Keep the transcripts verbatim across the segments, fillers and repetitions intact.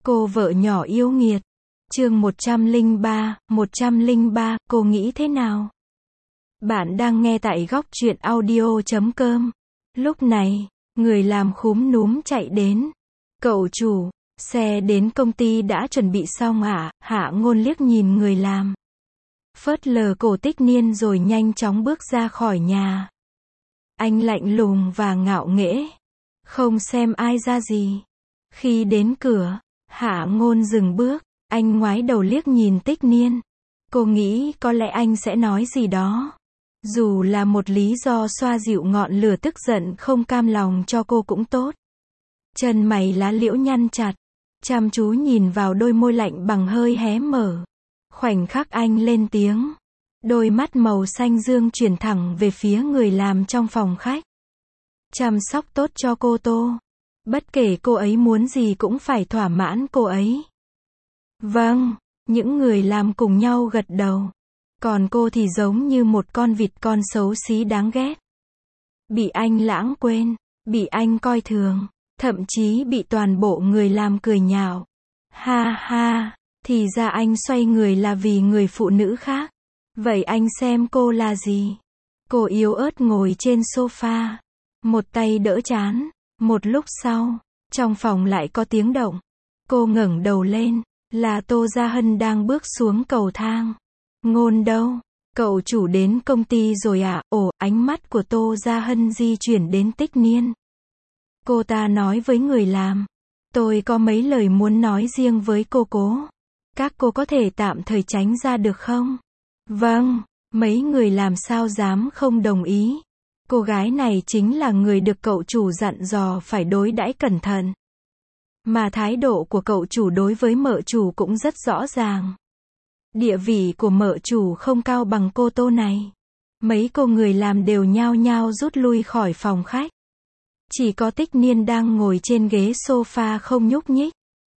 Cô vợ nhỏ yêu nghiệt. Chương một trăm lẻ ba, một trăm lẻ ba, cô nghĩ thế nào? Bạn đang nghe tại góc truyện audio chấm com. Lúc này, người làm khúm núm chạy đến. Cậu chủ, xe đến công ty đã chuẩn bị xong ạ? Hạ Ngôn liếc nhìn người làm. Phớt lờ Cổ Tích Niên rồi nhanh chóng bước ra khỏi nhà. Anh lạnh lùng và ngạo nghễ, không xem ai ra gì. Khi đến cửa, Hạ Ngôn dừng bước, anh ngoái đầu liếc nhìn Tích Niên. Cô nghĩ có lẽ anh sẽ nói gì đó. Dù là một lý do xoa dịu ngọn lửa tức giận không cam lòng cho cô cũng tốt. Chân mày lá liễu nhăn chặt, chăm chú nhìn vào đôi môi lạnh bằng hơi hé mở. Khoảnh khắc anh lên tiếng, đôi mắt màu xanh dương chuyển thẳng về phía người làm trong phòng khách. Chăm sóc tốt cho cô Tô. Bất kể cô ấy muốn gì cũng phải thỏa mãn cô ấy. Vâng, những người làm cùng nhau gật đầu. Còn cô thì giống như một con vịt con xấu xí đáng ghét. Bị anh lãng quên, bị anh coi thường, thậm chí bị toàn bộ người làm cười nhạo. Ha ha, thì ra anh xoay người là vì người phụ nữ khác. Vậy anh xem cô là gì? Cô yếu ớt ngồi trên sofa, một tay đỡ trán. Một lúc sau, trong phòng lại có tiếng động. Cô ngẩng đầu lên, là Tô Gia Hân đang bước xuống cầu thang. Ngôn đâu? Cậu chủ đến công ty rồi à? Ồ, ánh mắt của Tô Gia Hân di chuyển đến Tích Niên. Cô ta nói với người làm, tôi có mấy lời muốn nói riêng với cô cố. Các cô có thể tạm thời tránh ra được không? Vâng, mấy người làm sao dám không đồng ý. Cô gái này chính là người được cậu chủ dặn dò phải đối đãi cẩn thận. Mà thái độ của cậu chủ đối với mợ chủ cũng rất rõ ràng. Địa vị của mợ chủ không cao bằng cô Tô này. Mấy cô người làm đều nhao nhao rút lui khỏi phòng khách. Chỉ có Tích Niên đang ngồi trên ghế sofa không nhúc nhích.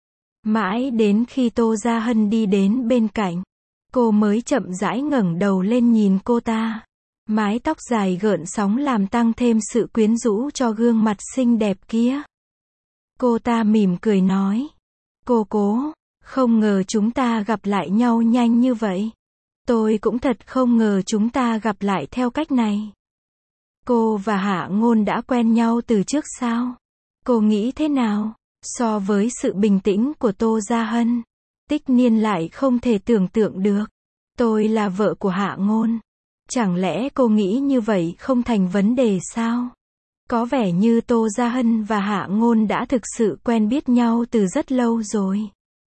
Mãi đến khi Tô Gia Hân đi đến bên cạnh, cô mới chậm rãi ngẩng đầu lên nhìn cô ta. Mái tóc dài gợn sóng làm tăng thêm sự quyến rũ cho gương mặt xinh đẹp kia. Cô ta mỉm cười nói, cô cố, không ngờ chúng ta gặp lại nhau nhanh như vậy. Tôi cũng thật không ngờ chúng ta gặp lại theo cách này. Cô và Hạ Ngôn đã quen nhau từ trước sao? Cô nghĩ thế nào? So với sự bình tĩnh của Tô Gia Hân, Tích Niên lại không thể tưởng tượng được. Tôi là vợ của Hạ Ngôn. Chẳng lẽ cô nghĩ như vậy không thành vấn đề sao? Có vẻ như Tô Gia Hân và Hạ Ngôn đã thực sự quen biết nhau từ rất lâu rồi.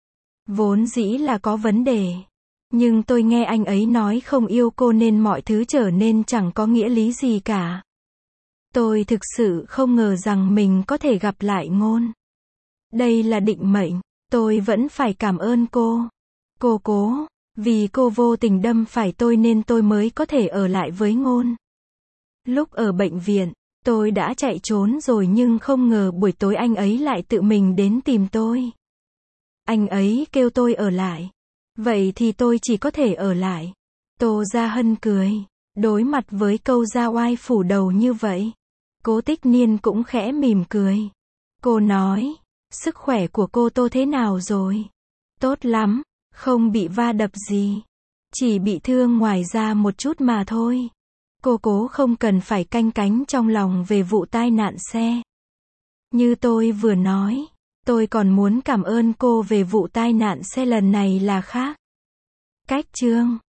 Vốn dĩ là có vấn đề. Nhưng tôi nghe anh ấy nói không yêu cô nên mọi thứ trở nên chẳng có nghĩa lý gì cả. Tôi thực sự không ngờ rằng mình có thể gặp lại Ngôn. Đây là định mệnh. Tôi vẫn phải cảm ơn cô. Cô cố. Vì cô vô tình đâm phải tôi nên tôi mới có thể ở lại với Ngôn. Lúc ở bệnh viện, tôi đã chạy trốn rồi nhưng không ngờ buổi tối anh ấy lại tự mình đến tìm tôi. Anh ấy kêu tôi ở lại. Vậy thì tôi chỉ có thể ở lại. Tô Gia Hân cười. Đối mặt với câu ra oai phủ đầu như vậy, Cố Tích Niên cũng khẽ mỉm cười. Cô nói, sức khỏe của cô Tô thế nào rồi? Tốt lắm. Không bị va đập gì. Chỉ bị thương ngoài da một chút mà thôi. Cô cố không cần phải canh cánh trong lòng về vụ tai nạn xe. Như tôi vừa nói, tôi còn muốn cảm ơn cô về vụ tai nạn xe lần này là khác. Cách chương